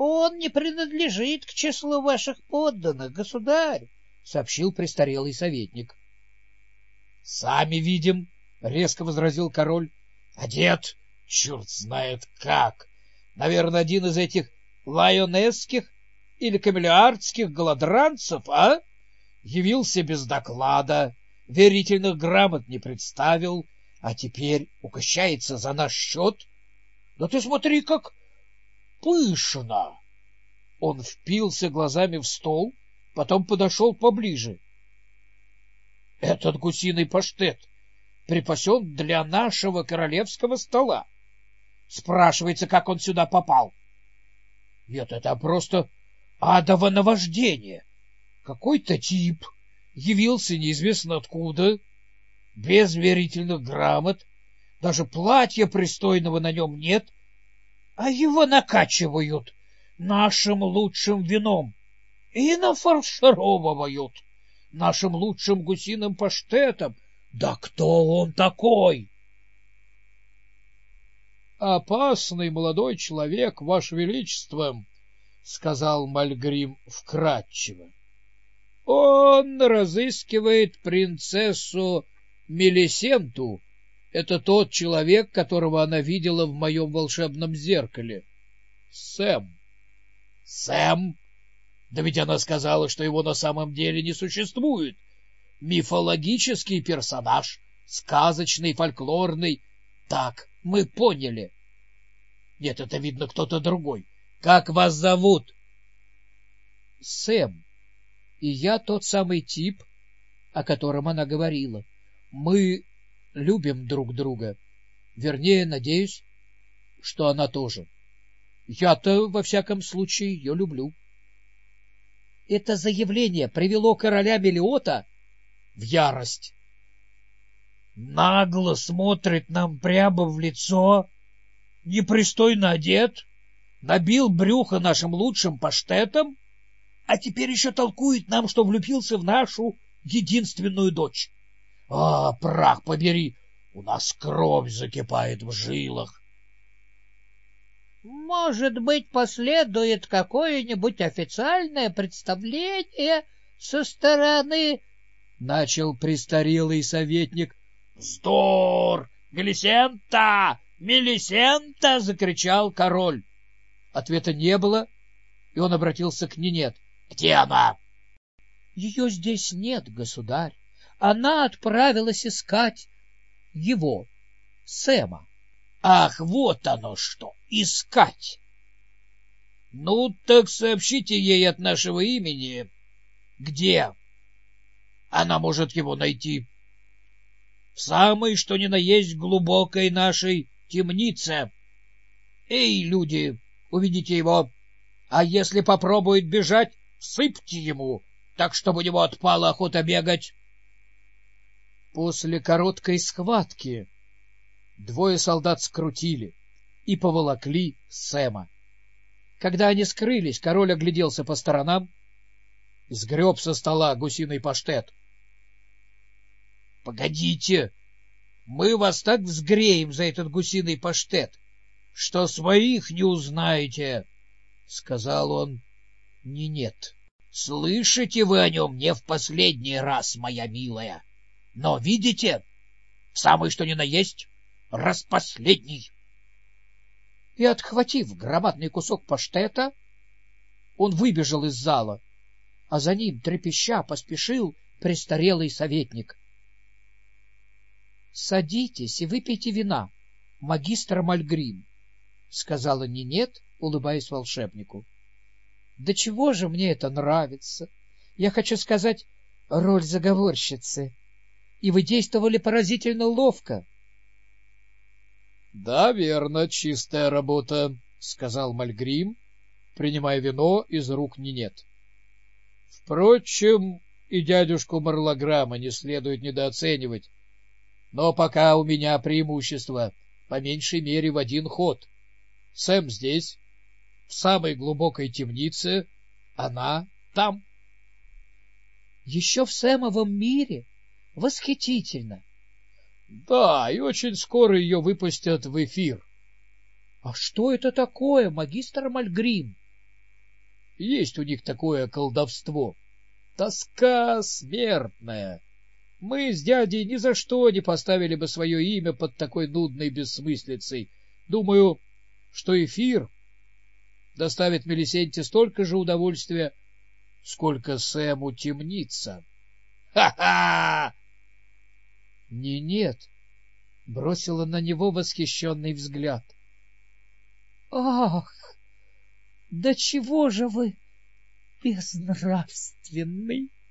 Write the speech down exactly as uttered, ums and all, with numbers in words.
Он не принадлежит к числу ваших подданных, государь, — сообщил престарелый советник. — Сами видим, — резко возразил король. — Одет, черт знает как. Наверное, один из этих лайонесских или камелеардских голодранцев, а? Явился без доклада, верительных грамот не представил, а теперь угощается за наш счет. Да ты смотри, как пышно! Он впился глазами в стол, потом подошел поближе. Этот гусиный паштет припасен для нашего королевского стола. Спрашивается, как он сюда попал. Нет, это просто адово наваждение. Какой-то тип явился неизвестно откуда, без верительных грамот, даже платья пристойного на нем нет, а его накачивают нашим лучшим вином и нафаршировывают нашим лучшим гусиным паштетом. Да кто он такой? — Опасный молодой человек, ваше величество, — сказал Мальгрим вкратчиво. — Он разыскивает принцессу Мелисенту. Это тот человек, которого она видела в моем волшебном зеркале. Сэм. — Сэм? Да ведь она сказала, что его на самом деле не существует. Мифологический персонаж, сказочный, фольклорный. Так, мы поняли. Нет, это, видно, кто-то другой. Как вас зовут? — Сэм. И я тот самый тип, о котором она говорила. Мы любим друг друга. Вернее, надеюсь, что она тоже. Я-то, во всяком случае, ее люблю. Это заявление привело короля Мелиота в ярость. Нагло смотрит нам прямо в лицо, непристойно одет, набил брюхо нашим лучшим паштетом, а теперь еще толкует нам, что влюбился в нашу единственную дочь. А, прах побери, у нас кровь закипает в жилах. Может быть, последует какое-нибудь официальное представление со стороны... — начал престарелый советник. — Вздор! Мелисента! Мелисента! — закричал король. Ответа не было, и он обратился к Нинет. — Где она? — Ее здесь нет, государь. Она отправилась искать его, Сэма. — Ах, вот оно что! Искать! Ну, так сообщите ей от нашего имени, где она может его найти. В самой, что ни на есть, глубокой нашей темнице. Эй, люди, уведите его, а если попробует бежать, сыпьте ему, так, чтобы у него отпала охота бегать. После короткой схватки двое солдат скрутили и поволокли Сэма. Когда они скрылись, король огляделся по сторонам, сгреб со стола гусиный паштет. — Погодите, мы вас так взгреем за этот гусиный паштет, что своих не узнаете, — сказал он. — Не нет. Слышите вы о нем не в последний раз, моя милая, но видите, в самый что ни на есть, распоследний. И, отхватив громадный кусок паштета, он выбежал из зала, а за ним, трепеща, поспешил престарелый советник. — Садитесь и выпейте вина, магистр Мальгрим, — сказала Нинет, улыбаясь волшебнику. — Да чего же мне это нравится? Я хочу сказать, роль заговорщицы. И вы действовали поразительно ловко. — Да, верно, чистая работа, — сказал Мальгрим, принимая вино из рук Нинет. — Впрочем, и дядюшку Марлограмма не следует недооценивать. Но пока у меня преимущество, по меньшей мере, в один ход. Сэм здесь, в самой глубокой темнице, она там. — Еще в Сэмовом мире? Восхитительно! — Да, и очень скоро ее выпустят в эфир. — А что это такое, магистр Мальгрим? Есть у них такое колдовство. Тоска смертная. Мы с дядей ни за что не поставили бы свое имя под такой нудной бессмыслицей. Думаю, что эфир доставит Мелисенте столько же удовольствия, сколько Сэму темница. Ха-ха! Не, нет, бросила на него восхищенный взгляд. Ах, да чего же вы безнравственный!